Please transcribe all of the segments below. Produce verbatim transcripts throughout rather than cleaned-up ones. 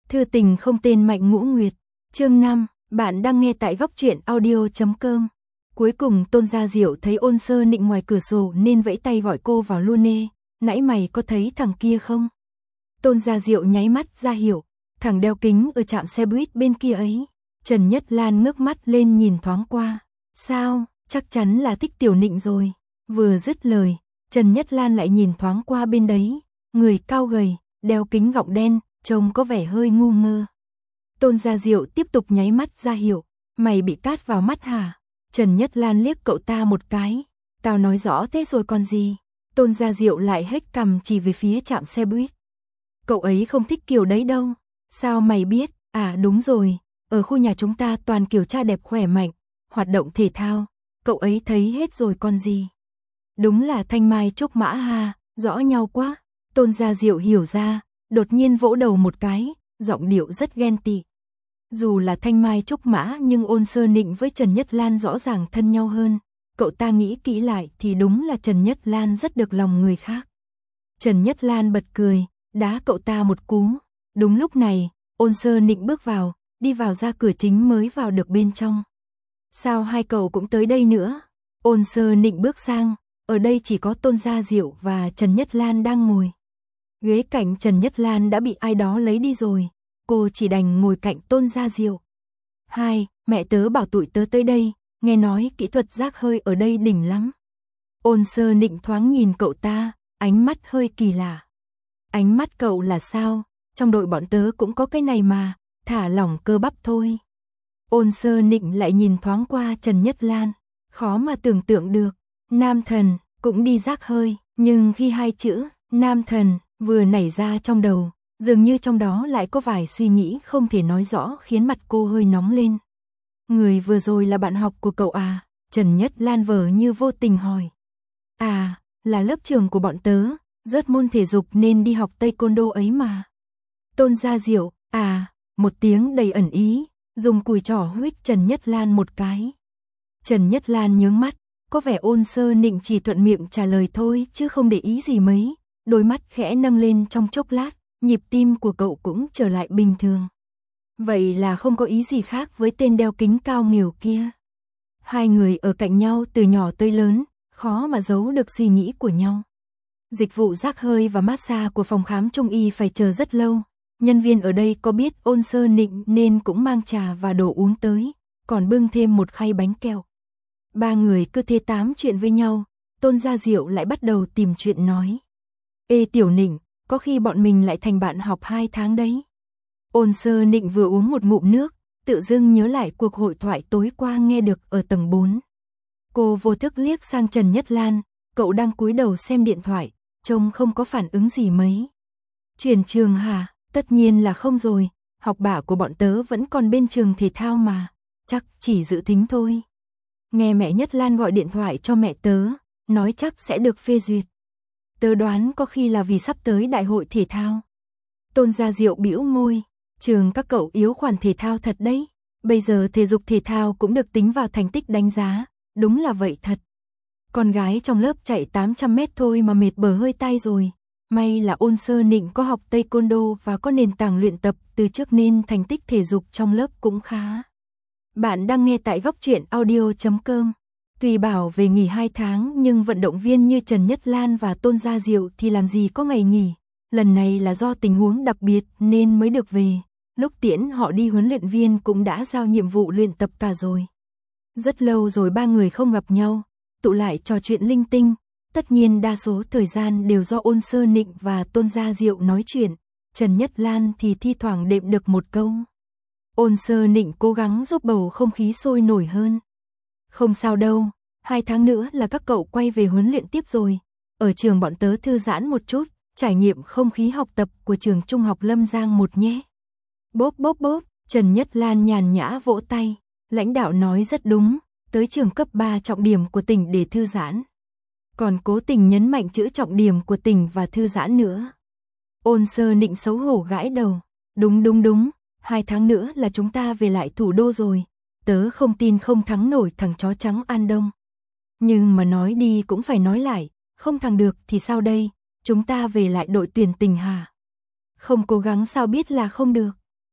Thư tình không tên Mạnh Ngũ Nguyệt. Chương năm, bạn đang nghe tại góc truyện audio chấm com. Cuối cùng Tôn Gia Diệu thấy Ôn Sơ Nịnh ngoài cửa sổ nên vẫy tay gọi cô vào luôn nê. Nãy mày có thấy thằng kia không? Tôn Gia Diệu nháy mắt ra hiểu. Thằng đeo kính ở trạm xe buýt bên kia ấy. Trần Nhất Lan ngước mắt lên nhìn thoáng qua. Sao, chắc chắn là thích Tiểu Nịnh rồi. Vừa dứt lời, Trần Nhất Lan lại nhìn thoáng qua bên đấy. Người cao gầy, đeo kính gọng đen, trông có vẻ hơi ngu ngơ. Tôn Gia Diệu tiếp tục nháy mắt ra hiểu. Mày bị cát vào mắt hả? Trần Nhất Lan liếc cậu ta một cái. Tao nói rõ thế rồi còn gì? Tôn Gia Diệu lại hết cằm chỉ về phía trạm xe buýt. Cậu ấy không thích kiểu đấy đâu. Sao mày biết? À đúng rồi, ở khu nhà chúng ta toàn kiểu trai đẹp khỏe mạnh, hoạt động thể thao. Cậu ấy thấy hết rồi còn gì? Đúng là thanh mai trúc mã ha, rõ nhau quá. Tôn Gia Diệu hiểu ra, đột nhiên vỗ đầu một cái, giọng điệu rất ghen tị. Dù là thanh mai trúc mã nhưng Ôn Sơ Nịnh với Trần Nhất Lan rõ ràng thân nhau hơn. Cậu ta nghĩ kỹ lại thì đúng là Trần Nhất Lan rất được lòng người khác. Trần Nhất Lan bật cười, đá cậu ta một cú. Đúng lúc này, Ôn Sơ Nịnh bước vào, đi vào ra cửa chính mới vào được bên trong. Sao hai cậu cũng tới đây nữa? Ôn Sơ Nịnh bước sang, ở đây chỉ có Tôn Gia Diệu và Trần Nhất Lan đang ngồi. Ghế cạnh Trần Nhất Lan đã bị ai đó lấy đi rồi, cô chỉ đành ngồi cạnh Tôn Gia Diệu. Hai, mẹ tớ bảo tụi tớ tới đây, nghe nói kỹ thuật rác hơi ở đây đỉnh lắm. Ôn Sơ Nịnh thoáng nhìn cậu ta, ánh mắt hơi kỳ lạ. Ánh mắt cậu là sao? Trong đội bọn tớ cũng có cái này mà, thả lỏng cơ bắp thôi. Ôn Sơ Nịnh lại nhìn thoáng qua Trần Nhất Lan, khó mà tưởng tượng được, nam thần cũng đi rác hơi, nhưng khi hai chữ nam thần vừa nảy ra trong đầu, dường như trong đó lại có vài suy nghĩ không thể nói rõ khiến mặt cô hơi nóng lên. Người vừa rồi là bạn học của cậu à? Trần Nhất Lan vờ như vô tình hỏi. À, là lớp trường của bọn tớ, rớt môn thể dục nên đi học taekwondo ấy mà. Tôn Gia Diệu, à, một tiếng đầy ẩn ý, dùng cùi trỏ huých Trần Nhất Lan một cái. Trần Nhất Lan nhướng mắt, có vẻ Ôn Sơ Nịnh chỉ thuận miệng trả lời thôi chứ không để ý gì mấy. Đôi mắt khẽ nâng lên trong chốc lát, nhịp tim của cậu cũng trở lại bình thường. Vậy là không có ý gì khác với tên đeo kính cao nghều kia. Hai người ở cạnh nhau từ nhỏ tới lớn, khó mà giấu được suy nghĩ của nhau. Dịch vụ rác hơi và massage của phòng khám trung y phải chờ rất lâu. Nhân viên ở đây có biết Ôn Sơ Nịnh nên cũng mang trà và đồ uống tới, còn bưng thêm một khay bánh kẹo. Ba người cứ thế tám chuyện với nhau, Tôn Gia Diệu lại bắt đầu tìm chuyện nói. Ê Tiểu Nịnh, có khi bọn mình lại thành bạn học hai tháng đấy. Ôn Sơ Nịnh vừa uống một ngụm nước, tự dưng nhớ lại cuộc hội thoại tối qua nghe được ở tầng bốn. Cô vô thức liếc sang Trần Nhất Lan, cậu đang cúi đầu xem điện thoại, trông không có phản ứng gì mấy. Chuyển trường hả? Tất nhiên là không rồi, học bạ của bọn tớ vẫn còn bên trường thể thao mà, chắc chỉ dự tính thôi. Nghe mẹ Nhất Lan gọi điện thoại cho mẹ tớ, nói chắc sẽ được phê duyệt. Tớ đoán có khi là vì sắp tới đại hội thể thao. Tôn Gia Diệu bĩu môi, trường các cậu yếu khoản thể thao thật đấy, bây giờ thể dục thể thao cũng được tính vào thành tích đánh giá, đúng là vậy thật. Con gái trong lớp chạy tám trăm mét thôi mà mệt bờ hơi tay rồi. May là Ôn Sơ Nịnh có học taekwondo và có nền tảng luyện tập từ trước nên thành tích thể dục trong lớp cũng khá. Bạn đang nghe tại góc truyện audio chấm com. Tuy bảo về nghỉ hai tháng nhưng vận động viên như Trần Nhất Lan và Tôn Gia Diệu thì làm gì có ngày nghỉ. Lần này là do tình huống đặc biệt nên mới được về. Lúc tiễn họ đi huấn luyện viên cũng đã giao nhiệm vụ luyện tập cả rồi. Rất lâu rồi ba người không gặp nhau, tụ lại trò chuyện linh tinh. Tất nhiên đa số thời gian đều do Ôn Sơ Nịnh và Tôn Gia Diệu nói chuyện, Trần Nhất Lan thì thi thoảng đệm được một câu. Ôn Sơ Nịnh cố gắng giúp bầu không khí sôi nổi hơn. Không sao đâu, hai tháng nữa là các cậu quay về huấn luyện tiếp rồi. Ở trường bọn tớ thư giãn một chút, trải nghiệm không khí học tập của trường trung học Lâm Giang một nhé. Bốp bốp bốp, Trần Nhất Lan nhàn nhã vỗ tay, lãnh đạo nói rất đúng, tới trường cấp ba trọng điểm của tỉnh để thư giãn. Còn cố tình nhấn mạnh chữ trọng điểm của tỉnh và thư giãn nữa. Ôn Sơ Nịnh xấu hổ gãi đầu. Đúng đúng đúng, hai tháng nữa là chúng ta về lại thủ đô rồi. Tớ không tin không thắng nổi thằng chó trắng An Đông. Nhưng mà nói đi cũng phải nói lại, không thắng được thì sao đây, chúng ta về lại đội tuyển tỉnh hả? Không cố gắng sao biết là không được.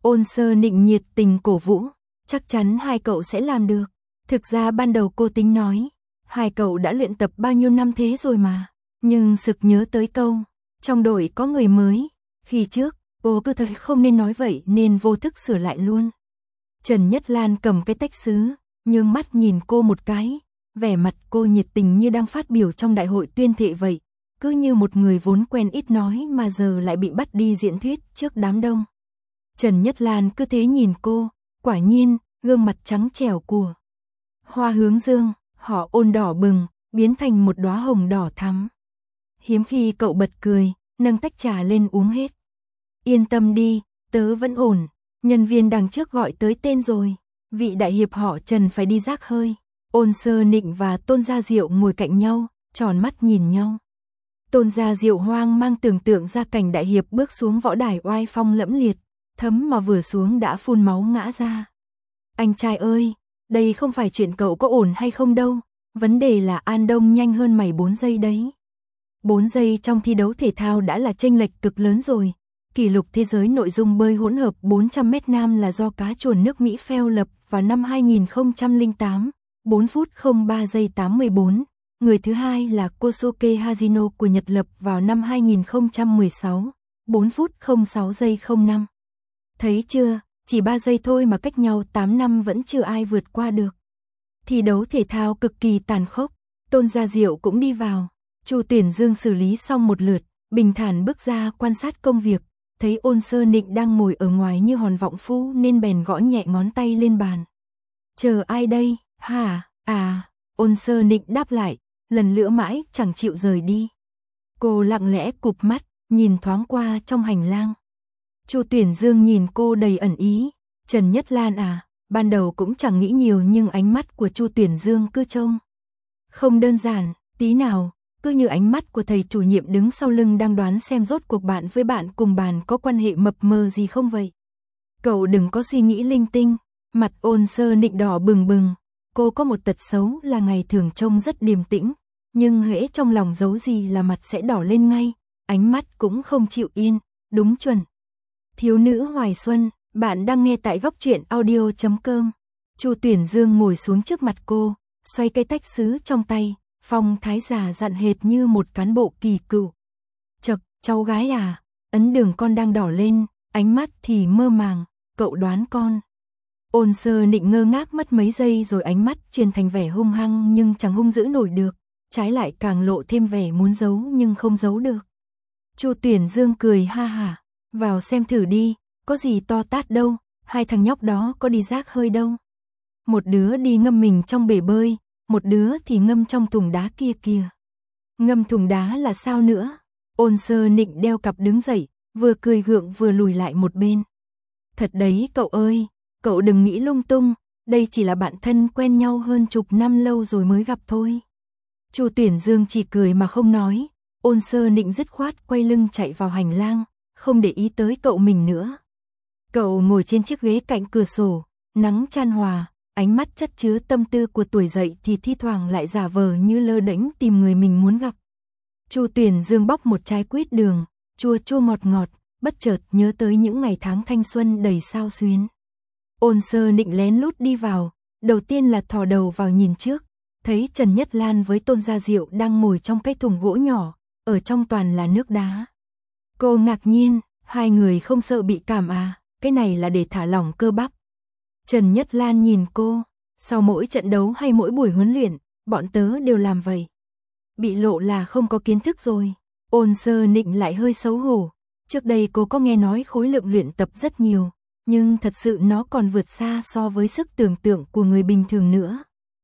Ôn Sơ Nịnh nhiệt tình cổ vũ, chắc chắn hai cậu sẽ làm được. Thực ra ban đầu cô tính nói, hai cậu đã luyện tập bao nhiêu năm thế rồi mà, nhưng sực nhớ tới câu, trong đội có người mới, khi trước, cô cứ thấy không nên nói vậy nên vô thức sửa lại luôn. Trần Nhất Lan cầm cái tách sứ, nhướng mắt nhìn cô một cái, vẻ mặt cô nhiệt tình như đang phát biểu trong đại hội tuyên thệ vậy, cứ như một người vốn quen ít nói mà giờ lại bị bắt đi diễn thuyết trước đám đông. Trần Nhất Lan cứ thế nhìn cô, quả nhiên, gương mặt trắng trẻo của Hoa Hướng Dương, họ Ôn đỏ bừng, biến thành một đóa hồng đỏ thắm. Hiếm khi cậu bật cười, nâng tách trà lên uống hết. Yên tâm đi, tớ vẫn ổn, nhân viên đằng trước gọi tới tên rồi, vị đại hiệp họ Trần phải đi rác hơi. Ôn Sơ Nịnh và Tôn Gia Diệu ngồi cạnh nhau, tròn mắt nhìn nhau. Tôn Gia Diệu hoang mang tưởng tượng ra cảnh đại hiệp bước xuống võ đài oai phong lẫm liệt, thấm mà vừa xuống đã phun máu ngã ra. Anh trai ơi, đây không phải chuyện cậu có ổn hay không đâu, vấn đề là An Đông nhanh hơn mày bốn giây đấy. bốn giây trong thi đấu thể thao đã là chênh lệch cực lớn rồi. Kỷ lục thế giới nội dung bơi hỗn hợp bốn trăm mét nam là do cá chuồn nước Mỹ Phil lập vào năm hai nghìn không trăm lẻ tám, bốn phút không ba giây tám mươi bốn. Người thứ hai là Kosuke Hajino của Nhật lập vào năm hai nghìn không trăm mười sáu, bốn phút không sáu giây không năm. Thấy chưa, chỉ ba giây thôi mà cách nhau tám năm vẫn chưa ai vượt qua được. Thi đấu thể thao cực kỳ tàn khốc, Tôn Gia Diệu cũng đi vào. Chu Tuyển Dương xử lý xong một lượt, bình thản bước ra quan sát công việc, thấy Ôn Sơ Nịnh đang ngồi ở ngoài như hòn vọng phu nên bèn gõ nhẹ ngón tay lên bàn. Chờ ai đây, hả, à, Ôn Sơ Nịnh đáp lại, lần nữa mãi chẳng chịu rời đi. Cô lặng lẽ cụp mắt, nhìn thoáng qua trong hành lang. Chu Tuyển Dương nhìn cô đầy ẩn ý, Trần Nhất Lan à, ban đầu cũng chẳng nghĩ nhiều nhưng ánh mắt của Chu Tuyển Dương cứ trông không đơn giản, tí nào, cứ như ánh mắt của thầy chủ nhiệm đứng sau lưng đang đoán xem rốt cuộc bạn với bạn cùng bàn có quan hệ mập mờ gì không vậy. Cậu đừng có suy nghĩ linh tinh, mặt Ôn Sơ Nịnh đỏ bừng bừng, cô có một tật xấu là ngày thường trông rất điềm tĩnh, nhưng hễ trong lòng giấu gì là mặt sẽ đỏ lên ngay, ánh mắt cũng không chịu yên, đúng chuẩn. Thiếu nữ Hoài Xuân, bạn đang nghe tại góc truyện audio chấm com. Chu Tuyển Dương ngồi xuống trước mặt cô, xoay cây tách sứ trong tay, phong thái già dặn hệt như một cán bộ kỳ cựu. Chậc, cháu gái à, ấn đường con đang đỏ lên, ánh mắt thì mơ màng, cậu đoán con. Ôn Sơ Nịnh ngơ ngác mất mấy giây rồi ánh mắt chuyển thành vẻ hung hăng nhưng chẳng hung dữ nổi được, trái lại càng lộ thêm vẻ muốn giấu nhưng không giấu được. Chu Tuyển Dương cười ha hả, vào xem thử đi, có gì to tát đâu, hai thằng nhóc đó có đi rác hơi đâu. Một đứa đi ngâm mình trong bể bơi, một đứa thì ngâm trong thùng đá kia kìa. Ngâm thùng đá là sao nữa? Ôn Sơ Nịnh đeo cặp đứng dậy, vừa cười gượng vừa lùi lại một bên. Thật đấy cậu ơi, cậu đừng nghĩ lung tung, đây chỉ là bạn thân quen nhau hơn chục năm lâu rồi mới gặp thôi. Chu Tuyển Dương chỉ cười mà không nói, Ôn Sơ Nịnh dứt khoát quay lưng chạy vào hành lang, không để ý tới cậu mình nữa. Cậu ngồi trên chiếc ghế cạnh cửa sổ, nắng chan hòa, ánh mắt chất chứa tâm tư của tuổi dậy thì thi thoảng lại giả vờ như lơ đễnh tìm người mình muốn gặp. Chu Tuyển Dương bóc một trái quýt đường, chua chua ngọt ngọt, bất chợt nhớ tới những ngày tháng thanh xuân đầy sao xuyến. Ôn Sơ Nịnh lén lút đi vào, đầu tiên là thò đầu vào nhìn trước, thấy Trần Nhất Lan với Tôn Gia Diệu đang ngồi trong cái thùng gỗ nhỏ, ở trong toàn là nước đá. Cô ngạc nhiên, hai người không sợ bị cảm à, cái này là để thả lỏng cơ bắp. Trần Nhất Lan nhìn cô, sau mỗi trận đấu hay mỗi buổi huấn luyện, bọn tớ đều làm vậy. Bị lộ là không có kiến thức rồi. Ôn Sơ Nịnh lại hơi xấu hổ, trước đây cô có nghe nói khối lượng luyện tập rất nhiều, nhưng thật sự nó còn vượt xa so với sức tưởng tượng của người bình thường nữa.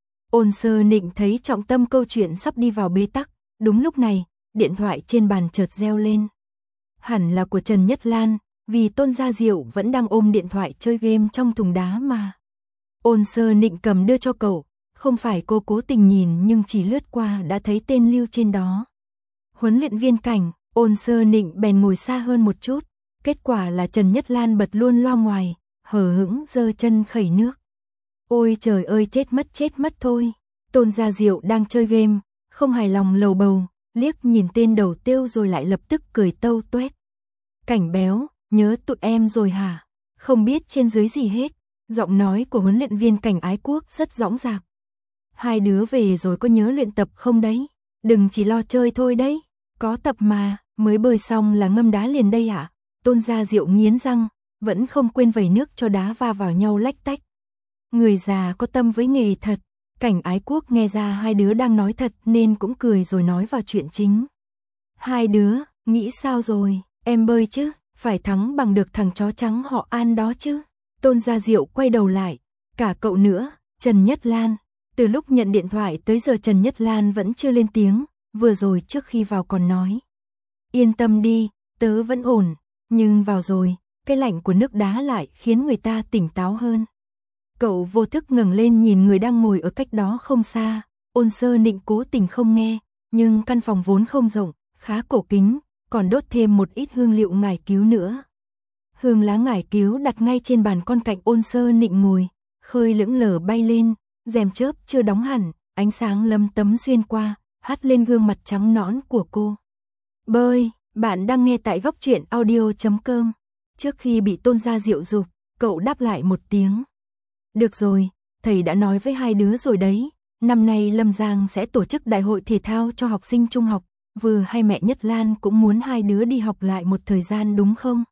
Ôn Sơ Nịnh thấy trọng tâm câu chuyện sắp đi vào bế tắc, đúng lúc này, điện thoại trên bàn chợt reo lên. Hẳn là của Trần Nhất Lan, vì Tôn Gia Diệu vẫn đang ôm điện thoại chơi game trong thùng đá mà. Ôn Sơ Nịnh cầm đưa cho cậu, không phải cô cố tình nhìn nhưng chỉ lướt qua đã thấy tên lưu trên đó. Huấn luyện viên Cảnh, Ôn Sơ Nịnh bèn ngồi xa hơn một chút, kết quả là Trần Nhất Lan bật luôn loa ngoài, hờ hững giơ chân khẩy nước. Ôi trời ơi chết mất chết mất thôi, Tôn Gia Diệu đang chơi game, không hài lòng lầu bầu, liếc nhìn tên đầu tiêu rồi lại lập tức cười tâu tuét. Cảnh béo, nhớ tụi em rồi hả? không biết trên dưới gì hết. Giọng nói của huấn luyện viên Cảnh Ái Quốc rất dõng dạc. Hai đứa về rồi có nhớ luyện tập không đấy? Đừng chỉ lo chơi thôi đấy. Có tập mà, mới bơi xong là ngâm đá liền đây ạ. À? Tôn Gia Diệu nghiến răng, vẫn không quên vẩy nước cho đá va vào nhau lách tách. Người già có tâm với nghề thật. Cảnh Ái Quốc nghe ra hai đứa đang nói thật nên cũng cười rồi nói vào chuyện chính. Hai đứa, nghĩ sao rồi, em bơi chứ, phải thắng bằng được thằng chó trắng họ An đó chứ. Tôn Gia Diệu quay đầu lại, cả cậu nữa, Trần Nhất Lan. Từ lúc nhận điện thoại tới giờ Trần Nhất Lan vẫn chưa lên tiếng, vừa rồi trước khi vào còn nói. Yên tâm đi, tớ vẫn ổn, nhưng vào rồi, cái lạnh của nước đá lại khiến người ta tỉnh táo hơn. Cậu vô thức ngẩng lên nhìn người đang ngồi ở cách đó không xa, Ôn Sơ Nịnh cố tình không nghe, nhưng căn phòng vốn không rộng, khá cổ kính, còn đốt thêm một ít hương liệu ngải cứu nữa. Hương lá ngải cứu đặt ngay trên bàn con cạnh Ôn Sơ Nịnh ngồi, khơi lững lờ bay lên, rèm chớp chưa đóng hẳn, ánh sáng lấm tấm xuyên qua, hắt lên gương mặt trắng nõn của cô. Bơi, bạn đang nghe tại góc truyện audio chấm com. Trước khi bị Tôn Gia Diệu giục, cậu đáp lại một tiếng. Được rồi, thầy đã nói với hai đứa rồi đấy, năm nay Lâm Giang sẽ tổ chức đại hội thể thao cho học sinh trung học, vừa hay mẹ Nhất Lan cũng muốn hai đứa đi học lại một thời gian đúng không?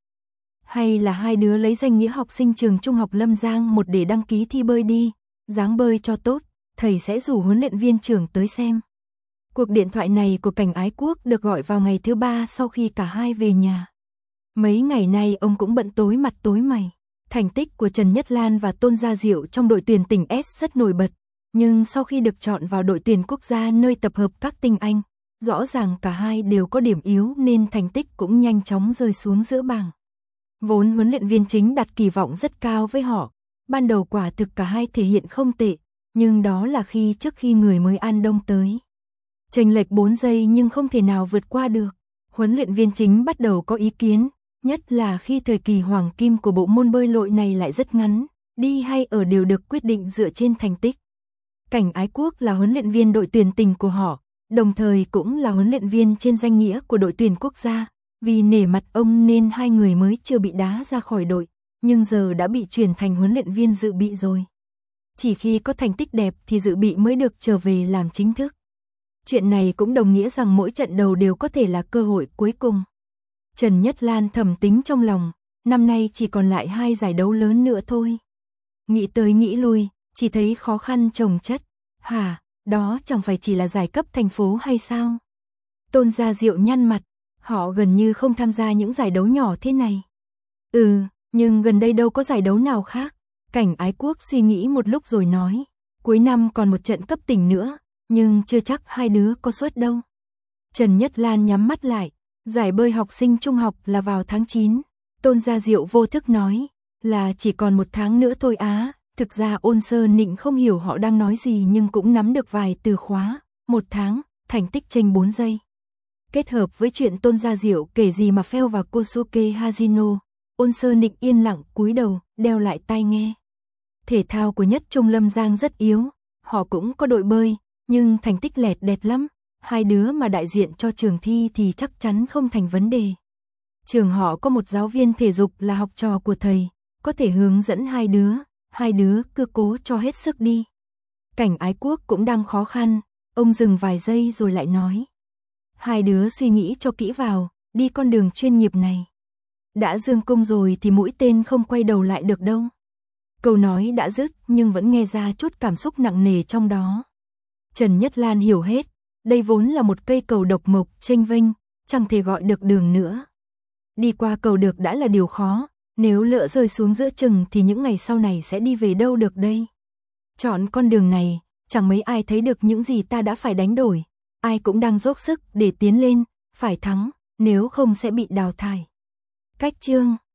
Hay là hai đứa lấy danh nghĩa học sinh trường trung học Lâm Giang một để đăng ký thi bơi đi, dáng bơi cho tốt, thầy sẽ rủ huấn luyện viên trưởng tới xem. Cuộc điện thoại này của Cảnh Ái Quốc được gọi vào ngày thứ ba sau khi cả hai về nhà. Mấy ngày nay ông cũng bận tối mặt tối mày. Thành tích của Trần Nhất Lan và Tôn Gia Diệu trong đội tuyển tỉnh S rất nổi bật, nhưng sau khi được chọn vào đội tuyển quốc gia nơi tập hợp các tinh anh, rõ ràng cả hai đều có điểm yếu nên thành tích cũng nhanh chóng rơi xuống giữa bảng. Vốn huấn luyện viên chính đặt kỳ vọng rất cao với họ, ban đầu quả thực cả hai thể hiện không tệ, nhưng đó là khi trước khi người mới An Đông tới. Chênh lệch bốn giây nhưng không thể nào vượt qua được. Huấn luyện viên chính bắt đầu có ý kiến, nhất là khi thời kỳ hoàng kim của bộ môn bơi lội này lại rất ngắn, đi hay ở đều được quyết định dựa trên thành tích. Cảnh Ái Quốc là huấn luyện viên đội tuyển tỉnh của họ, đồng thời cũng là huấn luyện viên trên danh nghĩa của đội tuyển quốc gia, vì nể mặt ông nên hai người mới chưa bị đá ra khỏi đội, nhưng giờ đã bị chuyển thành huấn luyện viên dự bị rồi. Chỉ khi có thành tích đẹp thì dự bị mới được trở về làm chính thức. Chuyện này cũng đồng nghĩa rằng mỗi trận đầu đều có thể là cơ hội cuối cùng. Trần Nhất Lan thầm tính trong lòng, năm nay chỉ còn lại hai giải đấu lớn nữa thôi. Nghĩ tới nghĩ lui, chỉ thấy khó khăn chồng chất. Hả, đó chẳng phải chỉ là giải cấp thành phố hay sao? Tôn Gia Diệu nhăn mặt, họ gần như không tham gia những giải đấu nhỏ thế này. Ừ, nhưng gần đây đâu có giải đấu nào khác. Cảnh Ái Quốc suy nghĩ một lúc rồi nói, cuối năm còn một trận cấp tỉnh nữa, nhưng chưa chắc hai đứa có suất đâu. Trần Nhất Lan nhắm mắt lại, giải bơi học sinh trung học là vào tháng chín. Tôn Gia Diệu vô thức nói, là chỉ còn một tháng nữa thôi á. Thực ra Ôn Sơ Nịnh không hiểu họ đang nói gì nhưng cũng nắm được vài từ khóa. Một tháng, thành tích chênh bốn giây. Kết hợp với chuyện Tôn Gia Diệu kể gì mà Phèo và Kosuke Hajino, Ôn Sơ Nịnh yên lặng cúi đầu, đeo lại tai nghe. Thể thao của Nhất Trung Lâm Giang rất yếu, họ cũng có đội bơi, nhưng thành tích lẹt đẹt lắm. Hai đứa mà đại diện cho trường thi thì chắc chắn không thành vấn đề. Trường họ có một giáo viên thể dục là học trò của thầy, có thể hướng dẫn hai đứa, hai đứa cứ cố cho hết sức đi. Cảnh Ái Quốc cũng đang khó khăn, ông dừng vài giây rồi lại nói. Hai đứa suy nghĩ cho kỹ vào, đi con đường chuyên nghiệp này. Đã dương cung rồi thì mũi tên không quay đầu lại được đâu. Câu nói đã dứt nhưng vẫn nghe ra chút cảm xúc nặng nề trong đó. Trần Nhất Lan hiểu hết, đây vốn là một cây cầu độc mộc, chênh vênh, chẳng thể gọi được đường nữa. Đi qua cầu được đã là điều khó, nếu lỡ rơi xuống giữa chừng thì những ngày sau này sẽ đi về đâu được đây. Chọn con đường này, chẳng mấy ai thấy được những gì ta đã phải đánh đổi, ai cũng đang dốc sức để tiến lên, phải thắng, nếu không sẽ bị đào thải. Cách chương